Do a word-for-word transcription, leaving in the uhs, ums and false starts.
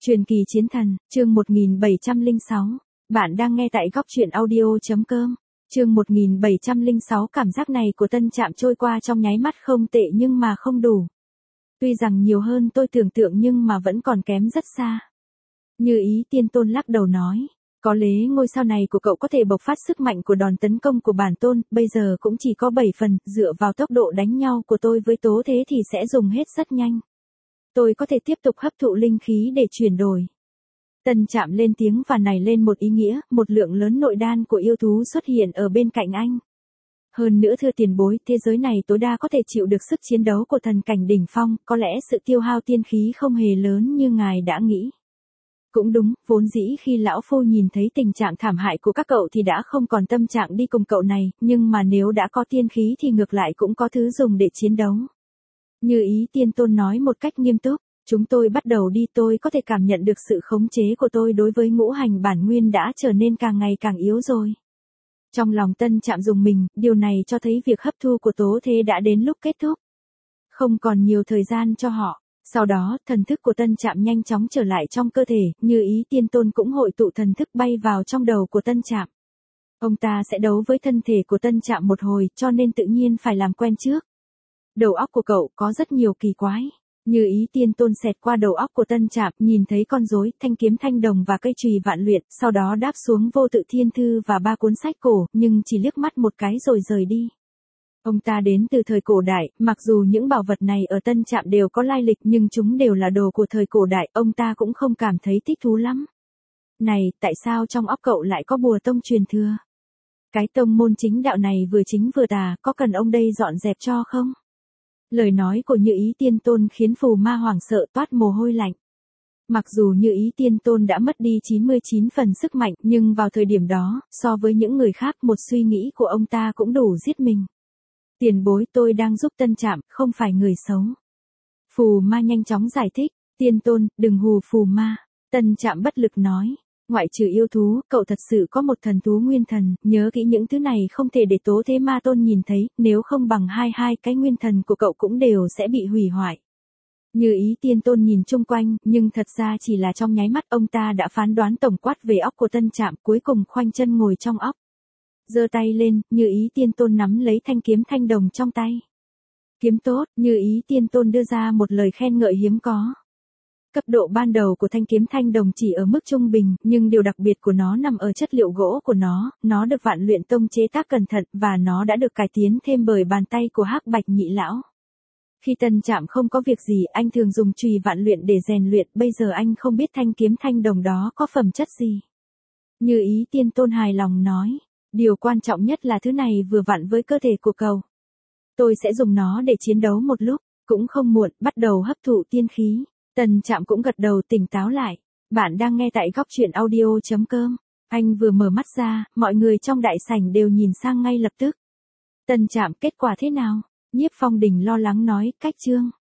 Truyền kỳ chiến thần, chương một nghìn bảy trăm lẻ sáu. Bạn đang nghe tại góc truyện audio.com. Chương một nghìn bảy trăm lẻ sáu. Cảm giác này của Tân Trạm trôi qua trong nháy mắt không tệ nhưng mà không đủ. Tuy rằng nhiều hơn tôi tưởng tượng nhưng mà vẫn còn kém rất xa. Như Ý Tiên Tôn lắc đầu nói. Có lẽ ngôi sao này của cậu có thể bộc phát sức mạnh của đòn tấn công của bản tôn, bây giờ cũng chỉ có bảy phần, dựa vào tốc độ đánh nhau của tôi với tố thế thì sẽ dùng hết rất nhanh. Tôi có thể tiếp tục hấp thụ linh khí để chuyển đổi. Tân Trạm lên tiếng và nảy lên một ý nghĩa, một lượng lớn nội đan của yêu thú xuất hiện ở bên cạnh anh. Hơn nữa thưa tiền bối, thế giới này tối đa có thể chịu được sức chiến đấu của thần cảnh đỉnh phong, có lẽ sự tiêu hao tiên khí không hề lớn như ngài đã nghĩ. Cũng đúng, vốn dĩ khi lão phu nhìn thấy tình trạng thảm hại của các cậu thì đã không còn tâm trạng đi cùng cậu này, nhưng mà nếu đã có tiên khí thì ngược lại cũng có thứ dùng để chiến đấu. Như Ý Tiên Tôn nói một cách nghiêm túc, chúng tôi bắt đầu đi, tôi có thể cảm nhận được sự khống chế của tôi đối với ngũ hành bản nguyên đã trở nên càng ngày càng yếu rồi. Trong lòng Tân Trạm rùng mình, điều này cho thấy việc hấp thu của tố thế đã đến lúc kết thúc. Không còn nhiều thời gian cho họ. Sau đó, thần thức của Tân Trạm nhanh chóng trở lại trong cơ thể, Như Ý Tiên Tôn cũng hội tụ thần thức bay vào trong đầu của Tân Trạm. Ông ta sẽ đấu với thân thể của Tân Trạm một hồi, cho nên tự nhiên phải làm quen trước. Đầu óc của cậu có rất nhiều kỳ quái. Như Ý Tiên Tôn xẹt qua đầu óc của Tân Trạm, nhìn thấy con rối, thanh kiếm thanh đồng và cây chùy vạn luyện, sau đó đáp xuống vô tự thiên thư và ba cuốn sách cổ, nhưng chỉ liếc mắt một cái rồi rời đi. Ông ta đến từ thời cổ đại, mặc dù những bảo vật này ở Tân Trạm đều có lai lịch nhưng chúng đều là đồ của thời cổ đại, ông ta cũng không cảm thấy thích thú lắm. Này, tại sao trong óc cậu lại có bùa tông truyền thừa? Cái tông môn chính đạo này vừa chính vừa tà, có cần ông đây dọn dẹp cho không? Lời nói của Như Ý Tiên Tôn khiến Phù Ma hoảng sợ toát mồ hôi lạnh. Mặc dù Như Ý Tiên Tôn đã mất đi chín mươi chín phần sức mạnh, nhưng vào thời điểm đó, so với những người khác một suy nghĩ của ông ta cũng đủ giết mình. Tiền bối, tôi đang giúp Tân Trạm, không phải người xấu. Phù Ma nhanh chóng giải thích. Tiên Tôn, đừng hù Phù Ma. Tân Trạm bất lực nói. Ngoại trừ yêu thú, cậu thật sự có một thần thú nguyên thần, nhớ kỹ những thứ này không thể để Tố Thế Ma Tôn nhìn thấy, nếu không bằng hai hai cái nguyên thần của cậu cũng đều sẽ bị hủy hoại. Như Ý Tiên Tôn nhìn chung quanh, nhưng thật ra chỉ là trong nháy mắt ông ta đã phán đoán tổng quát về óc của Tân Trạm, cuối cùng khoanh chân ngồi trong óc. Giơ tay lên, Như Ý Tiên Tôn nắm lấy thanh kiếm thanh đồng trong tay. Kiếm tốt, Như Ý Tiên Tôn đưa ra một lời khen ngợi hiếm có. Cấp độ ban đầu của thanh kiếm thanh đồng chỉ ở mức trung bình, nhưng điều đặc biệt của nó nằm ở chất liệu gỗ của nó, nó được Vạn Luyện Tông chế tác cẩn thận và nó đã được cải tiến thêm bởi bàn tay của Hắc Bạch Nhị lão. Khi Tân Trạm không có việc gì, anh thường dùng chùy vạn luyện để rèn luyện, bây giờ anh không biết thanh kiếm thanh đồng đó có phẩm chất gì. Như Ý Tiên Tôn hài lòng nói, điều quan trọng nhất là thứ này vừa vặn với cơ thể của cậu. Tôi sẽ dùng nó để chiến đấu một lúc, cũng không muộn, bắt đầu hấp thụ tiên khí. Tân Trạm cũng gật đầu tỉnh táo lại. Bạn đang nghe tại góc truyện audio.com. Anh vừa mở mắt ra, mọi người trong đại sảnh đều nhìn sang ngay lập tức. Tân Trạm, kết quả thế nào? Nhiếp Phong Đình lo lắng nói, cách chương.